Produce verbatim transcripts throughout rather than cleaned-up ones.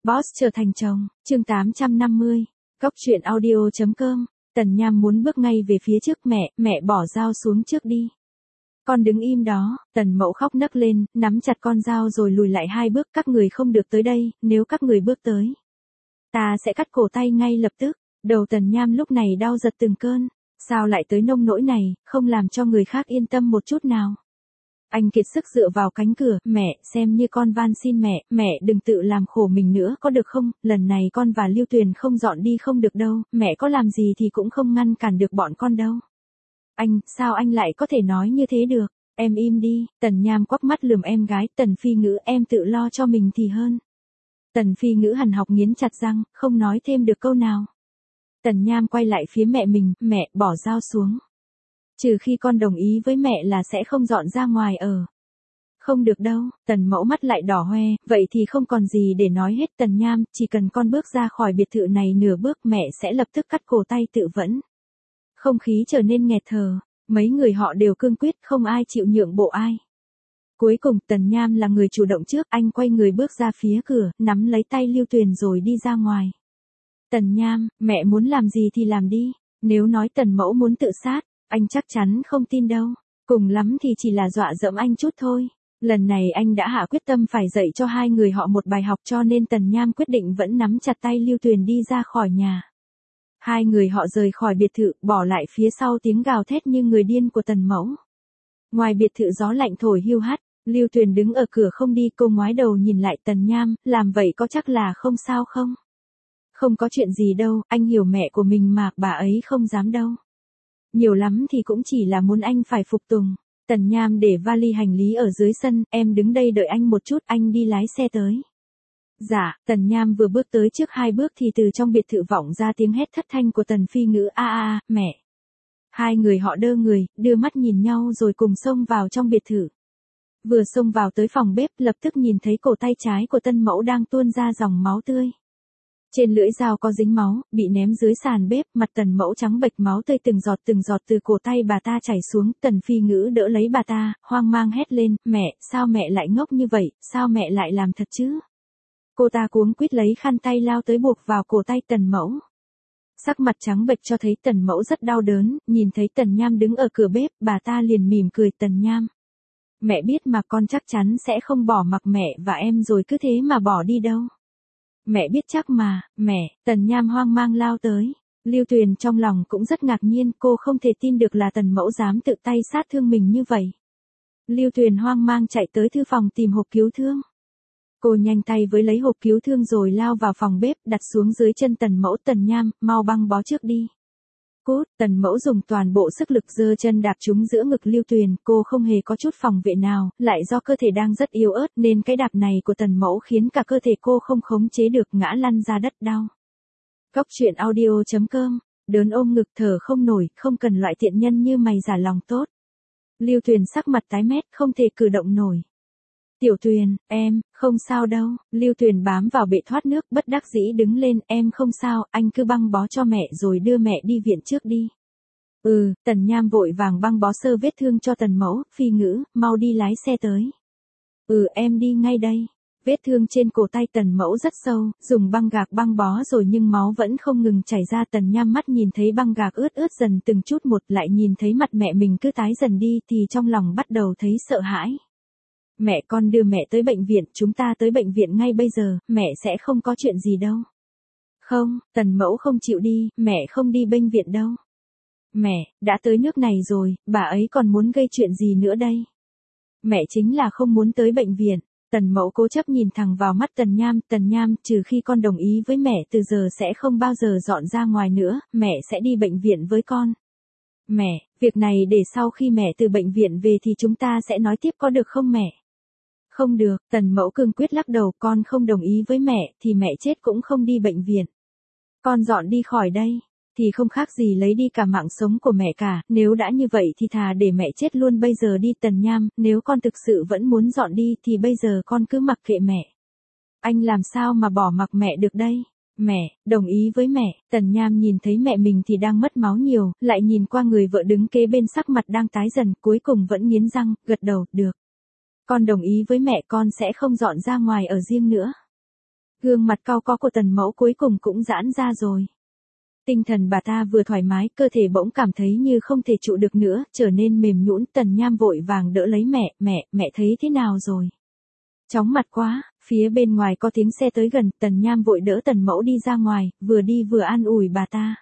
Boss trở thành chồng, chương tám trăm năm mươi. Cóc truyện audio chấm com. Tần Nham muốn bước ngay về phía trước mẹ, mẹ bỏ dao xuống trước đi. Con đứng im đó, Tần Mẫu khóc nấc lên, nắm chặt con dao rồi lùi lại hai bước, các người không được tới đây, nếu các người bước tới. Ta sẽ cắt cổ tay ngay lập tức. Đầu Tần Nham lúc này đau giật từng cơn, sao lại tới nông nỗi này, không làm cho người khác yên tâm một chút nào. Anh kiệt sức dựa vào cánh cửa, mẹ, xem như con van xin mẹ, mẹ đừng tự làm khổ mình nữa có được không, lần này con và Lưu Tuyền không dọn đi không được đâu, mẹ có làm gì thì cũng không ngăn cản được bọn con đâu. Anh, sao anh lại có thể nói như thế được, em im đi, Tần Nham quắc mắt lườm em gái, Tần Phi Ngữ em tự lo cho mình thì hơn. Tần Phi Ngữ hằn học nghiến chặt răng, không nói thêm được câu nào. Tần Nham quay lại phía mẹ mình, mẹ, bỏ dao xuống. Trừ khi con đồng ý với mẹ là sẽ không dọn ra ngoài ở. Không được đâu, Tần Mẫu mắt lại đỏ hoe, vậy thì không còn gì để nói hết. Tần Nham, chỉ cần con bước ra khỏi biệt thự này nửa bước mẹ sẽ lập tức cắt cổ tay tự vẫn. Không khí trở nên nghẹt thở, mấy người họ đều cương quyết, không ai chịu nhượng bộ ai. Cuối cùng Tần Nham là người chủ động trước, anh quay người bước ra phía cửa, nắm lấy tay Lưu Tuyền rồi đi ra ngoài. Tần Nham, mẹ muốn làm gì thì làm đi, nếu nói Tần Mẫu muốn tự sát, anh chắc chắn không tin đâu, cùng lắm thì chỉ là dọa dẫm anh chút thôi. Lần này anh đã hạ quyết tâm phải dạy cho hai người họ một bài học cho nên Tần Nham quyết định vẫn nắm chặt tay Lưu Tuyền đi ra khỏi nhà. Hai người họ rời khỏi biệt thự, bỏ lại phía sau tiếng gào thét như người điên của Tần Mẫu. Ngoài biệt thự gió lạnh thổi hiu hắt, Lưu Tuyền đứng ở cửa không đi, cô ngoái đầu nhìn lại Tần Nham, làm vậy có chắc là không sao không? Không có chuyện gì đâu, anh hiểu mẹ của mình mà, bà ấy không dám đâu. Nhiều lắm thì cũng chỉ là muốn anh phải phục tùng. Tần Nham để vali hành lý ở dưới sân, em đứng đây đợi anh một chút, anh đi lái xe tới. Dạ, Tần Nham vừa bước tới trước hai bước thì từ trong biệt thự vọng ra tiếng hét thất thanh của Tần Phi Ngữ, a a a, mẹ. Hai người họ đơ người, đưa mắt nhìn nhau rồi cùng xông vào trong biệt thự. Vừa xông vào tới phòng bếp, lập tức nhìn thấy cổ tay trái của Tân Mẫu đang tuôn ra dòng máu tươi. Trên lưỡi dao có dính máu, bị ném dưới sàn bếp, mặt Tần Mẫu trắng bệch, máu tươi từng giọt từng giọt từ cổ tay bà ta chảy xuống. Tần Phi Ngữ đỡ lấy bà ta, hoang mang hét lên, mẹ, sao mẹ lại ngốc như vậy, sao mẹ lại làm thật chứ? Cô ta cuống quýt lấy khăn tay lao tới buộc vào cổ tay Tần Mẫu. Sắc mặt trắng bệch cho thấy Tần Mẫu rất đau đớn, nhìn thấy Tần Nham đứng ở cửa bếp, bà ta liền mỉm cười, Tần Nham. Mẹ biết mà, con chắc chắn sẽ không bỏ mặc mẹ và em rồi cứ thế mà bỏ đi đâu. Mẹ biết chắc mà, mẹ, Tần Nham hoang mang lao tới. Lưu Tuyền trong lòng cũng rất ngạc nhiên, cô không thể tin được là Tần Mẫu dám tự tay sát thương mình như vậy. Lưu Tuyền hoang mang chạy tới thư phòng tìm hộp cứu thương. Cô nhanh tay với lấy hộp cứu thương rồi lao vào phòng bếp, đặt xuống dưới chân Tần Mẫu, Tần Nham, mau băng bó trước đi. Cút, Tần Mẫu dùng toàn bộ sức lực giơ chân đạp trúng giữa ngực Lưu Tuyền, cô không hề có chút phòng vệ nào, lại do cơ thể đang rất yếu ớt nên cái đạp này của Tần Mẫu khiến cả cơ thể cô không khống chế được, ngã lăn ra đất đau. Cóc truyện audio chấm com, đớn ôm ngực thở không nổi, không cần loại tiện nhân như mày giả lòng tốt. Lưu Tuyền sắc mặt tái mét, không thể cử động nổi. Tiểu Tuyền, em, không sao đâu, Lưu Tuyền bám vào bệ thoát nước, bất đắc dĩ đứng lên, em không sao, anh cứ băng bó cho mẹ rồi đưa mẹ đi viện trước đi. Ừ, Tần Nham vội vàng băng bó sơ vết thương cho Tần Mẫu, Phi Ngữ, mau đi lái xe tới. Ừ, em đi ngay đây. Vết thương trên cổ tay Tần Mẫu rất sâu, dùng băng gạc băng bó rồi nhưng máu vẫn không ngừng chảy ra. Tần Nham mắt nhìn thấy băng gạc ướt ướt dần từng chút một, lại nhìn thấy mặt mẹ mình cứ tái dần đi thì trong lòng bắt đầu thấy sợ hãi. Mẹ, con đưa mẹ tới bệnh viện, chúng ta tới bệnh viện ngay bây giờ, mẹ sẽ không có chuyện gì đâu. Không, Tần Mẫu không chịu đi, mẹ không đi bệnh viện đâu. Mẹ, đã tới nước này rồi, bà ấy còn muốn gây chuyện gì nữa đây? Mẹ chính là không muốn tới bệnh viện. Tần Mẫu cố chấp nhìn thẳng vào mắt Tần Nham, Tần Nham, trừ khi con đồng ý với mẹ từ giờ sẽ không bao giờ dọn ra ngoài nữa, mẹ sẽ đi bệnh viện với con. Mẹ, việc này để sau khi mẹ từ bệnh viện về thì chúng ta sẽ nói tiếp có được không mẹ? Không được, Tần Mẫu cương quyết lắc đầu, con không đồng ý với mẹ thì mẹ chết cũng không đi bệnh viện. Con dọn đi khỏi đây, thì không khác gì lấy đi cả mạng sống của mẹ cả, nếu đã như vậy thì thà để mẹ chết luôn bây giờ đi. Tần Nham, nếu con thực sự vẫn muốn dọn đi thì bây giờ con cứ mặc kệ mẹ. Anh làm sao mà bỏ mặc mẹ được đây? Mẹ, đồng ý với mẹ. Tần Nham nhìn thấy mẹ mình thì đang mất máu nhiều, lại nhìn qua người vợ đứng kế bên sắc mặt đang tái dần, cuối cùng vẫn nghiến răng, gật đầu, được. Con đồng ý với mẹ, con sẽ không dọn ra ngoài ở riêng nữa. Gương mặt cau có của Tần Mẫu cuối cùng cũng giãn ra rồi. Tinh thần bà ta vừa thoải mái, cơ thể bỗng cảm thấy như không thể trụ được nữa, trở nên mềm nhũn. Tần Nham vội vàng đỡ lấy mẹ, mẹ, mẹ thấy thế nào rồi? Chóng mặt quá, phía bên ngoài có tiếng xe tới gần, Tần Nham vội đỡ Tần Mẫu đi ra ngoài, vừa đi vừa an ủi bà ta.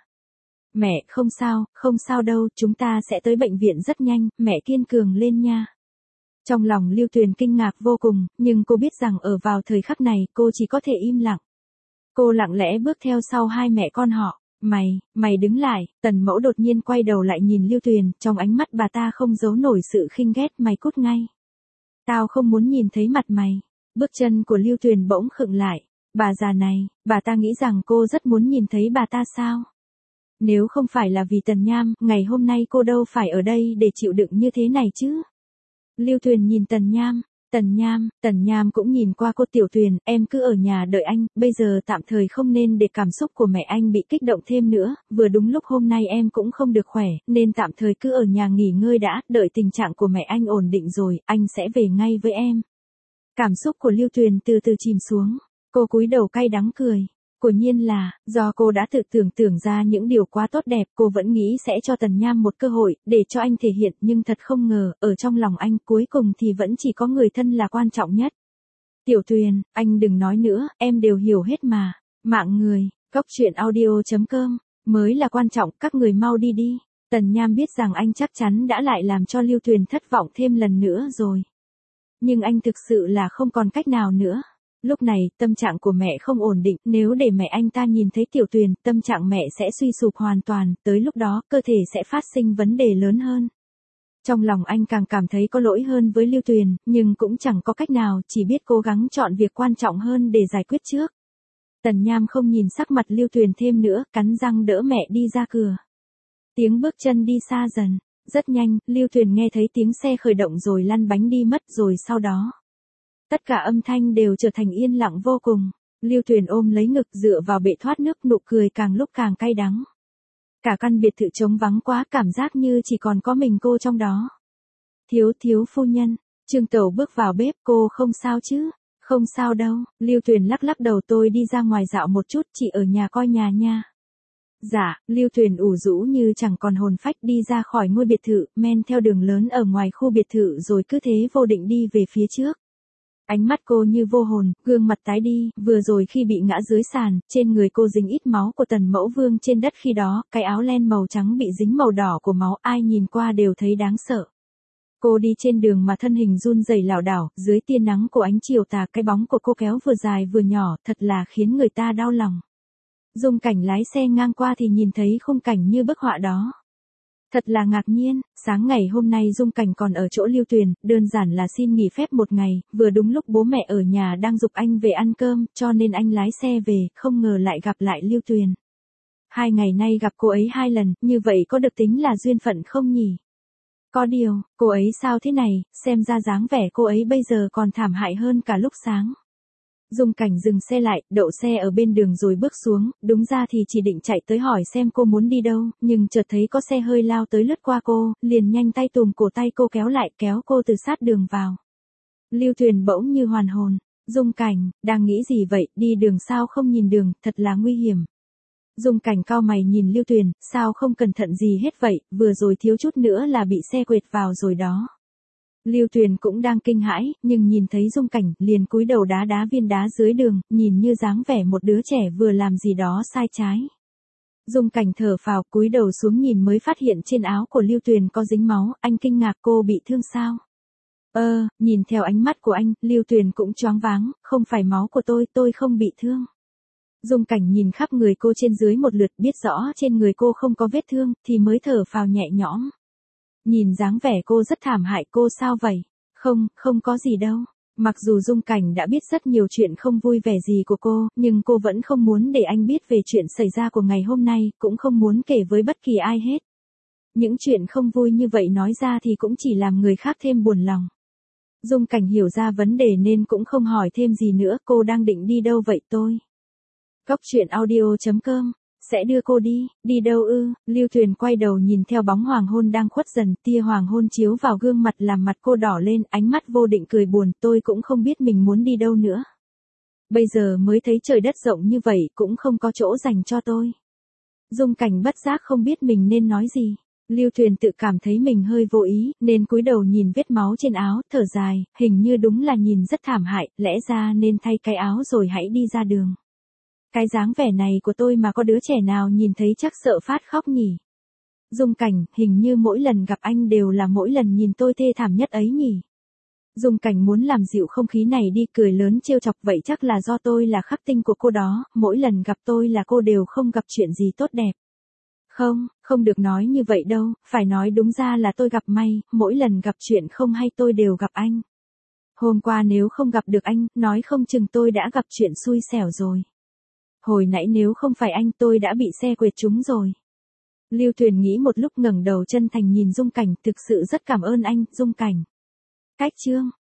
Mẹ, không sao, không sao đâu, chúng ta sẽ tới bệnh viện rất nhanh, mẹ kiên cường lên nha. Trong lòng Lưu Tuyền kinh ngạc vô cùng, nhưng cô biết rằng ở vào thời khắc này cô chỉ có thể im lặng. Cô lặng lẽ bước theo sau hai mẹ con họ. Mày, mày đứng lại. Tần Mẫu đột nhiên quay đầu lại nhìn Lưu Tuyền, trong ánh mắt bà ta không giấu nổi sự khinh ghét. Mày cút ngay. Tao không muốn nhìn thấy mặt mày. Bước chân của Lưu Tuyền bỗng khựng lại. Bà già này, bà ta nghĩ rằng cô rất muốn nhìn thấy bà ta sao? Nếu không phải là vì Tần Nham, ngày hôm nay cô đâu phải ở đây để chịu đựng như thế này chứ? Lưu Tuyền nhìn Tần Nham. Tần Nham, Tần Nham cũng nhìn qua cô. Tiểu Tuyền, em cứ ở nhà đợi anh, bây giờ tạm thời không nên để cảm xúc của mẹ anh bị kích động thêm nữa, vừa đúng lúc hôm nay em cũng không được khỏe, nên tạm thời cứ ở nhà nghỉ ngơi đã, đợi tình trạng của mẹ anh ổn định rồi, anh sẽ về ngay với em. Cảm xúc của Lưu Tuyền từ từ chìm xuống, cô cúi đầu cay đắng cười. Quả nhiên là, do cô đã tự tưởng tưởng ra những điều quá tốt đẹp, cô vẫn nghĩ sẽ cho Tần Nham một cơ hội, để cho anh thể hiện, nhưng thật không ngờ, ở trong lòng anh cuối cùng thì vẫn chỉ có người thân là quan trọng nhất. Tiểu Tuyền, anh đừng nói nữa, em đều hiểu hết mà. Mạng người, góc truyện audio chấm com, mới là quan trọng, các người mau đi đi. Tần Nham biết rằng anh chắc chắn đã lại làm cho Lưu Tuyền thất vọng thêm lần nữa rồi. Nhưng anh thực sự là không còn cách nào nữa. Lúc này, tâm trạng của mẹ không ổn định, nếu để mẹ anh ta nhìn thấy Tiểu Tuyền, tâm trạng mẹ sẽ suy sụp hoàn toàn, tới lúc đó, cơ thể sẽ phát sinh vấn đề lớn hơn. Trong lòng anh càng cảm thấy có lỗi hơn với Lưu Tuyền, nhưng cũng chẳng có cách nào, chỉ biết cố gắng chọn việc quan trọng hơn để giải quyết trước. Tần Nham không nhìn sắc mặt Lưu Tuyền thêm nữa, cắn răng đỡ mẹ đi ra cửa. Tiếng bước chân đi xa dần, rất nhanh, Lưu Tuyền nghe thấy tiếng xe khởi động rồi lăn bánh đi mất, rồi sau đó tất cả âm thanh đều trở thành yên lặng vô cùng. Lưu Tuyền ôm lấy ngực dựa vào bệ thoát nước, nụ cười càng lúc càng cay đắng. Cả căn biệt thự trống vắng quá, cảm giác như chỉ còn có mình cô trong đó. Thiếu thiếu phu nhân, Trương Tẩu bước vào bếp. Cô không sao chứ? Không sao đâu. Lưu Tuyền lắc lắc đầu, tôi đi ra ngoài dạo một chút, chị ở nhà coi nhà nha. Dạ, Lưu Tuyền ủ rũ như chẳng còn hồn phách đi ra khỏi ngôi biệt thự, men theo đường lớn ở ngoài khu biệt thự rồi cứ thế vô định đi về phía trước. Ánh mắt cô như vô hồn, gương mặt tái đi, vừa rồi khi bị ngã dưới sàn, trên người cô dính ít máu của Tần Mẫu vương trên đất khi đó, cái áo len màu trắng bị dính màu đỏ của máu, ai nhìn qua đều thấy đáng sợ. Cô đi trên đường mà thân hình run rẩy lảo đảo, dưới tia nắng của ánh chiều tà, cái bóng của cô kéo vừa dài vừa nhỏ, thật là khiến người ta đau lòng. Dung Cảnh lái xe ngang qua thì nhìn thấy khung cảnh như bức họa đó. Thật là ngạc nhiên, sáng ngày hôm nay Dung Cảnh còn ở chỗ Lưu Tuyền, đơn giản là xin nghỉ phép một ngày, vừa đúng lúc bố mẹ ở nhà đang giục anh về ăn cơm, cho nên anh lái xe về, không ngờ lại gặp lại Lưu Tuyền. Hai ngày nay gặp cô ấy hai lần, như vậy có được tính là duyên phận không nhỉ? Có điều, cô ấy sao thế này, xem ra dáng vẻ cô ấy bây giờ còn thảm hại hơn cả lúc sáng. Dung Cảnh dừng xe lại, đậu xe ở bên đường rồi bước xuống, đúng ra thì chỉ định chạy tới hỏi xem cô muốn đi đâu, nhưng chợt thấy có xe hơi lao tới lướt qua cô, liền nhanh tay tùm cổ tay cô kéo lại, kéo cô từ sát đường vào. Lưu Tuyền bỗng như hoàn hồn. Dung Cảnh, đang nghĩ gì vậy, đi đường sao không nhìn đường, thật là nguy hiểm. Dung Cảnh cau mày nhìn Lưu Tuyền, sao không cẩn thận gì hết vậy, vừa rồi thiếu chút nữa là bị xe quệt vào rồi đó. Lưu Tuyền cũng đang kinh hãi, nhưng nhìn thấy Dung Cảnh, liền cúi đầu đá đá viên đá dưới đường, nhìn như dáng vẻ một đứa trẻ vừa làm gì đó sai trái. Dung Cảnh thở phào, cúi đầu xuống nhìn mới phát hiện trên áo của Lưu Tuyền có dính máu, anh kinh ngạc, cô bị thương sao? Ơ, nhìn theo ánh mắt của anh, Lưu Tuyền cũng choáng váng, không phải máu của tôi, tôi không bị thương. Dung Cảnh nhìn khắp người cô trên dưới một lượt, biết rõ trên người cô không có vết thương, thì mới thở phào nhẹ nhõm. Nhìn dáng vẻ cô rất thảm hại, cô sao vậy? Không, không có gì đâu. Mặc dù Dung Cảnh đã biết rất nhiều chuyện không vui vẻ gì của cô, nhưng cô vẫn không muốn để anh biết về chuyện xảy ra của ngày hôm nay, cũng không muốn kể với bất kỳ ai hết. Những chuyện không vui như vậy nói ra thì cũng chỉ làm người khác thêm buồn lòng. Dung Cảnh hiểu ra vấn đề nên cũng không hỏi thêm gì nữa, cô đang định đi đâu vậy tôi? Góc truyện audio chấm com sẽ đưa cô đi, đi đâu ư? Lưu Tuyền quay đầu nhìn theo bóng hoàng hôn đang khuất dần, tia hoàng hôn chiếu vào gương mặt làm mặt cô đỏ lên, ánh mắt vô định cười buồn, tôi cũng không biết mình muốn đi đâu nữa. Bây giờ mới thấy trời đất rộng như vậy cũng không có chỗ dành cho tôi. Dung Cảnh bất giác không biết mình nên nói gì. Lưu Tuyền tự cảm thấy mình hơi vô ý, nên cúi đầu nhìn vết máu trên áo, thở dài, hình như đúng là nhìn rất thảm hại, lẽ ra nên thay cái áo rồi hãy đi ra đường. Cái dáng vẻ này của tôi mà có đứa trẻ nào nhìn thấy chắc sợ phát khóc nhỉ. Dung Cảnh, hình như mỗi lần gặp anh đều là mỗi lần nhìn tôi thê thảm nhất ấy nhỉ. Dung Cảnh muốn làm dịu không khí này đi, cười lớn trêu chọc, vậy chắc là do tôi là khắc tinh của cô đó, mỗi lần gặp tôi là cô đều không gặp chuyện gì tốt đẹp. Không, không được nói như vậy đâu, phải nói đúng ra là tôi gặp may, mỗi lần gặp chuyện không hay tôi đều gặp anh. Hôm qua nếu không gặp được anh, nói không chừng tôi đã gặp chuyện xui xẻo rồi. Hồi nãy nếu không phải anh tôi đã bị xe quệt trúng rồi. Lưu Tuyền nghĩ một lúc ngẩng đầu chân thành nhìn Dung Cảnh, thực sự rất cảm ơn anh, Dung Cảnh. Cách chương